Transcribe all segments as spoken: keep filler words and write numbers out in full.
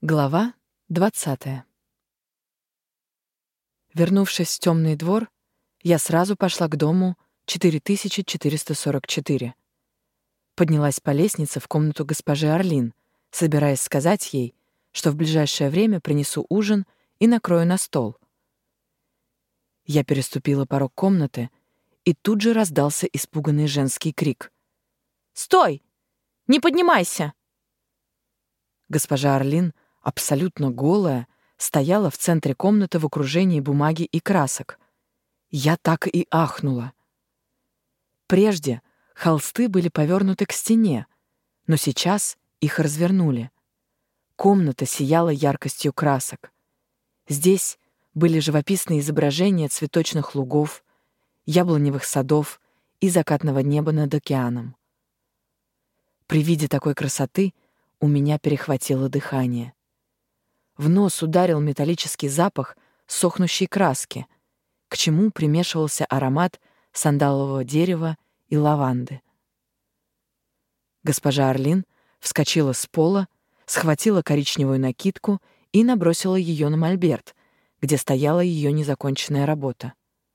Глава двадцатая. Вернувшись в темный двор, я сразу пошла к дому четыре тысячи четыреста сорок четыре. Поднялась по лестнице в комнату госпожи Орлин, собираясь сказать ей, что в ближайшее время принесу ужин и накрою на стол. Я переступила порог комнаты, и тут же раздался испуганный женский крик. «Стой! Не поднимайся!» Госпожа Орлин, абсолютно голая, стояла в центре комнаты в окружении бумаги и красок. Я так и ахнула. Прежде холсты были повернуты к стене, но сейчас их развернули. Комната сияла яркостью красок. Здесь были живописные изображения цветочных лугов, яблоневых садов и закатного неба над океаном. При виде такой красоты у меня перехватило дыхание. В нос ударил металлический запах сохнущей краски, к чему примешивался аромат сандалового дерева и лаванды. Госпожа Орлин вскочила с пола, схватила коричневую накидку и набросила ее на мольберт, где стояла ее незаконченная работа.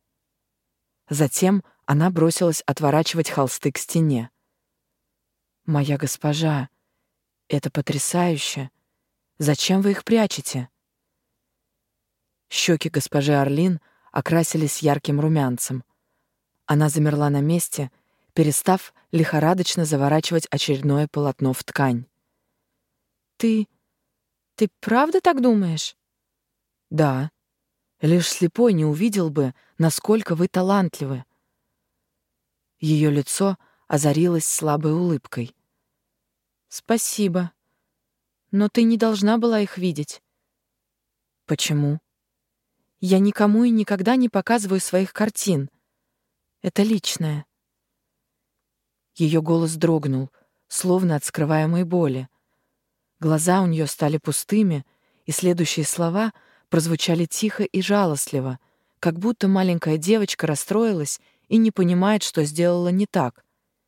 Затем она бросилась отворачивать холсты к стене. «Моя госпожа, это потрясающе! Зачем вы их прячете?» Щеки госпожи Орлин окрасились ярким румянцем. Она замерла на месте, перестав лихорадочно заворачивать очередное полотно в ткань. «Ты... ты правда так думаешь?» «Да. Лишь слепой не увидел бы, насколько вы талантливы». Ее лицо озарилось слабой улыбкой. «Спасибо. Но ты не должна была их видеть». «Почему?» «Я никому и никогда не показываю своих картин. Это личное». Ее голос дрогнул, словно от скрываемой боли. Глаза у нее стали пустыми, и следующие слова прозвучали тихо и жалостливо, как будто маленькая девочка расстроилась и не понимает, что сделала не так.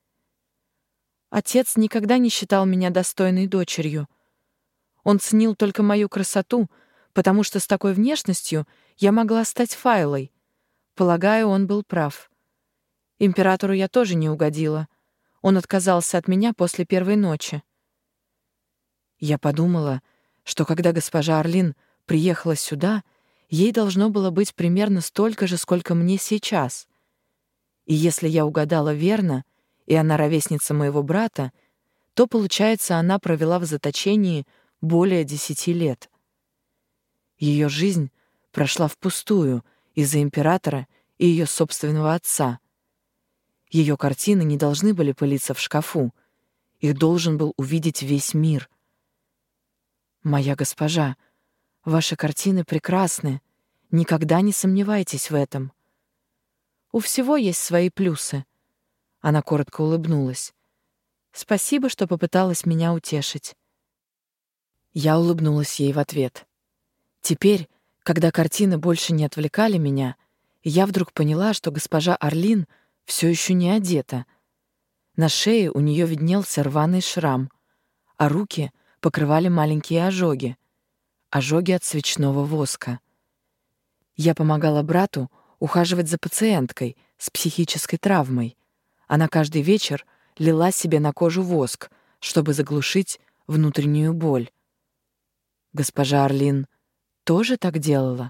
Отец никогда не считал меня достойной дочерью. Он ценил только мою красоту, потому что с такой внешностью я могла стать Файлой. Полагаю, он был прав. Императору я тоже не угодила. Он отказался от меня после первой ночи. Я подумала, что когда госпожа Орлин приехала сюда, ей должно было быть примерно столько же, сколько мне сейчас. И если я угадала верно, и она ровесница моего брата, то, получается, она провела в заточении более десяти лет. Ее жизнь прошла впустую из-за императора и ее собственного отца. Ее картины не должны были пылиться в шкафу. Их должен был увидеть весь мир. «Моя госпожа, ваши картины прекрасны. Никогда не сомневайтесь в этом. У всего есть свои плюсы». Она коротко улыбнулась. «Спасибо, что попыталась меня утешить». Я улыбнулась ей в ответ. Теперь, когда картины больше не отвлекали меня, я вдруг поняла, что госпожа Орлин все еще не одета. На шее у нее виднелся рваный шрам, а руки покрывали маленькие ожоги, ожоги от свечного воска. Я помогала брату ухаживать за пациенткой с психической травмой. Она каждый вечер лила себе на кожу воск, чтобы заглушить внутреннюю боль. Госпожа Орлин тоже так делала?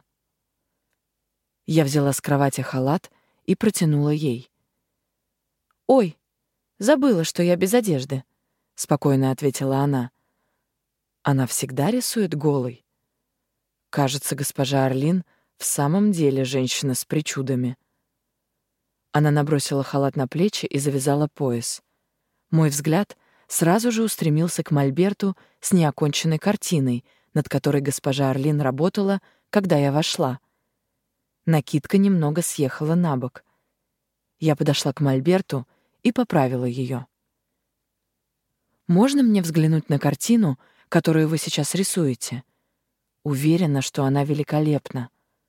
Я взяла с кровати халат и протянула ей. «Ой, забыла, что я без одежды», — спокойно ответила она. «Она всегда рисует голой?» Кажется, госпожа Орлин в самом деле женщина с причудами. Она набросила халат на плечи и завязала пояс. Мой взгляд сразу же устремился к мольберту с неоконченной картиной, над которой госпожа Орлин работала, когда я вошла. Накидка немного съехала на бок. Я подошла к мольберту и поправила ее. «Можно мне взглянуть на картину, которую вы сейчас рисуете? Уверена, что она великолепна».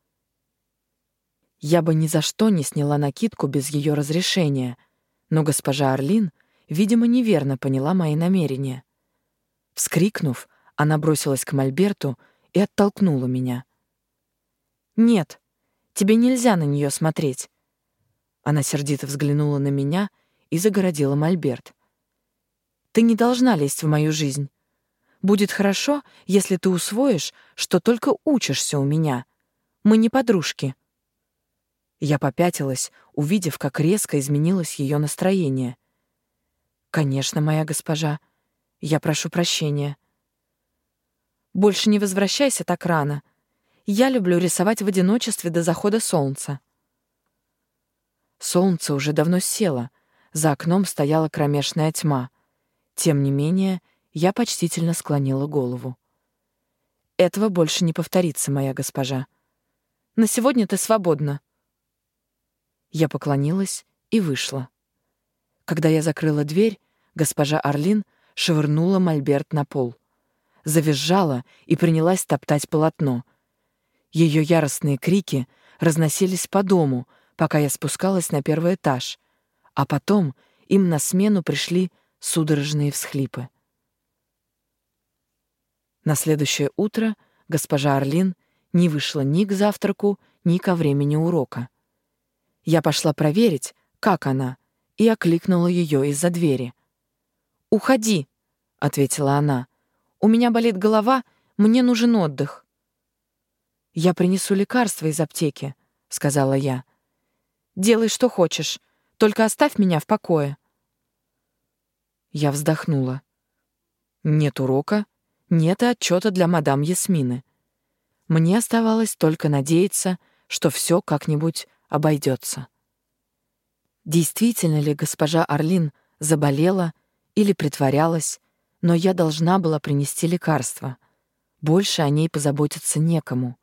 Я бы ни за что не сняла накидку без ее разрешения, но госпожа Орлин, видимо, неверно поняла мои намерения. Вскрикнув, Она бросилась к мольберту и оттолкнула меня. «Нет, тебе нельзя на нее смотреть». Она сердито взглянула на меня и загородила мольберт. «Ты не должна лезть в мою жизнь. Будет хорошо, если ты усвоишь, что только учишься у меня. Мы не подружки». Я попятилась, увидев, как резко изменилось ее настроение. «Конечно, моя госпожа. Я прошу прощения». «Больше не возвращайся так рано. Я люблю рисовать в одиночестве до захода солнца». Солнце уже давно село, за окном стояла кромешная тьма. Тем не менее, я почтительно склонила голову. «Этого больше не повторится, моя госпожа. На сегодня ты свободна». Я поклонилась и вышла. Когда я закрыла дверь, госпожа Орлин швырнула мольберт на пол. Завизжала и принялась топтать полотно. Ее яростные крики разносились по дому, пока я спускалась на первый этаж, а потом им на смену пришли судорожные всхлипы. На следующее утро госпожа Орлин не вышла ни к завтраку, ни ко времени урока. Я пошла проверить, как она, и окликнула ее из-за двери. «Уходи», — ответила она. «У меня болит голова, мне нужен отдых». «Я принесу лекарства из аптеки», — сказала я. «Делай, что хочешь, только оставь меня в покое». Я вздохнула. Нет урока, нет и отчета для мадам Ясмины. Мне оставалось только надеяться, что все как-нибудь обойдется. Действительно ли госпожа Орлин заболела или притворялась, но я должна была принести лекарство. Больше о ней позаботиться некому.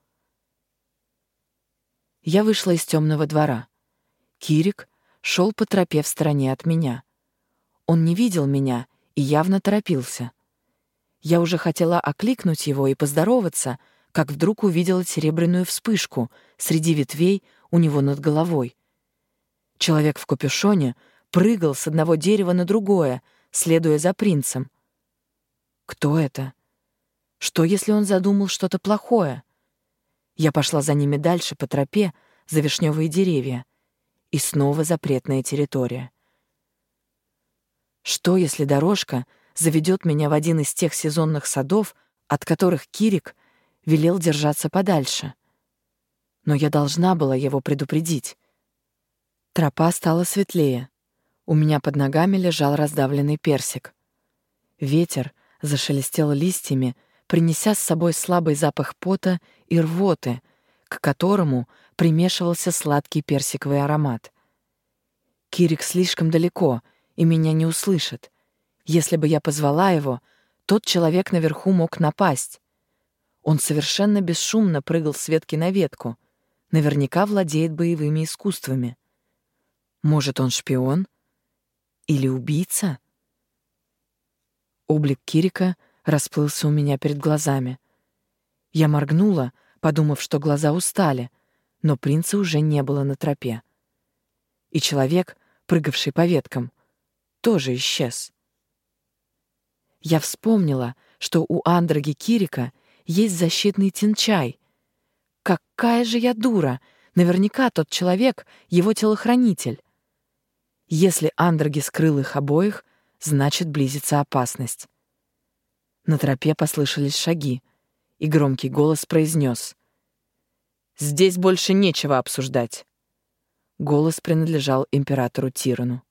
Я вышла из темного двора. Кирик шел по тропе в стороне от меня. Он не видел меня и явно торопился. Я уже хотела окликнуть его и поздороваться, как вдруг увидела серебряную вспышку среди ветвей у него над головой. Человек в капюшоне прыгал с одного дерева на другое, следуя за принцем. Кто это? Что, если он задумал что-то плохое? Я пошла за ними дальше по тропе, за вишневые деревья. И снова запретная территория. Что, если дорожка заведет меня в один из тех сезонных садов, от которых Кирик велел держаться подальше? Но я должна была его предупредить. Тропа стала светлее. У меня под ногами лежал раздавленный персик. Ветер зашелестел листьями, принеся с собой слабый запах пота и рвоты, к которому примешивался сладкий персиковый аромат. Кирик слишком далеко и меня не услышит. Если бы я позвала его, тот человек наверху мог напасть. Он совершенно бесшумно прыгал с ветки на ветку, наверняка владеет боевыми искусствами. Может, он шпион? Или убийца? Облик Кирика расплылся у меня перед глазами. Я моргнула, подумав, что глаза устали, но принца уже не было на тропе. И человек, прыгавший по веткам, тоже исчез. Я вспомнила, что у Андроги Кирика есть защитный тинчай. Какая же я дура! Наверняка тот человек — его телохранитель. Если Андроги скрыл их обоих, значит, близится опасность. На тропе послышались шаги, и громкий голос произнес: «Здесь больше нечего обсуждать». Голос принадлежал императору Тирану.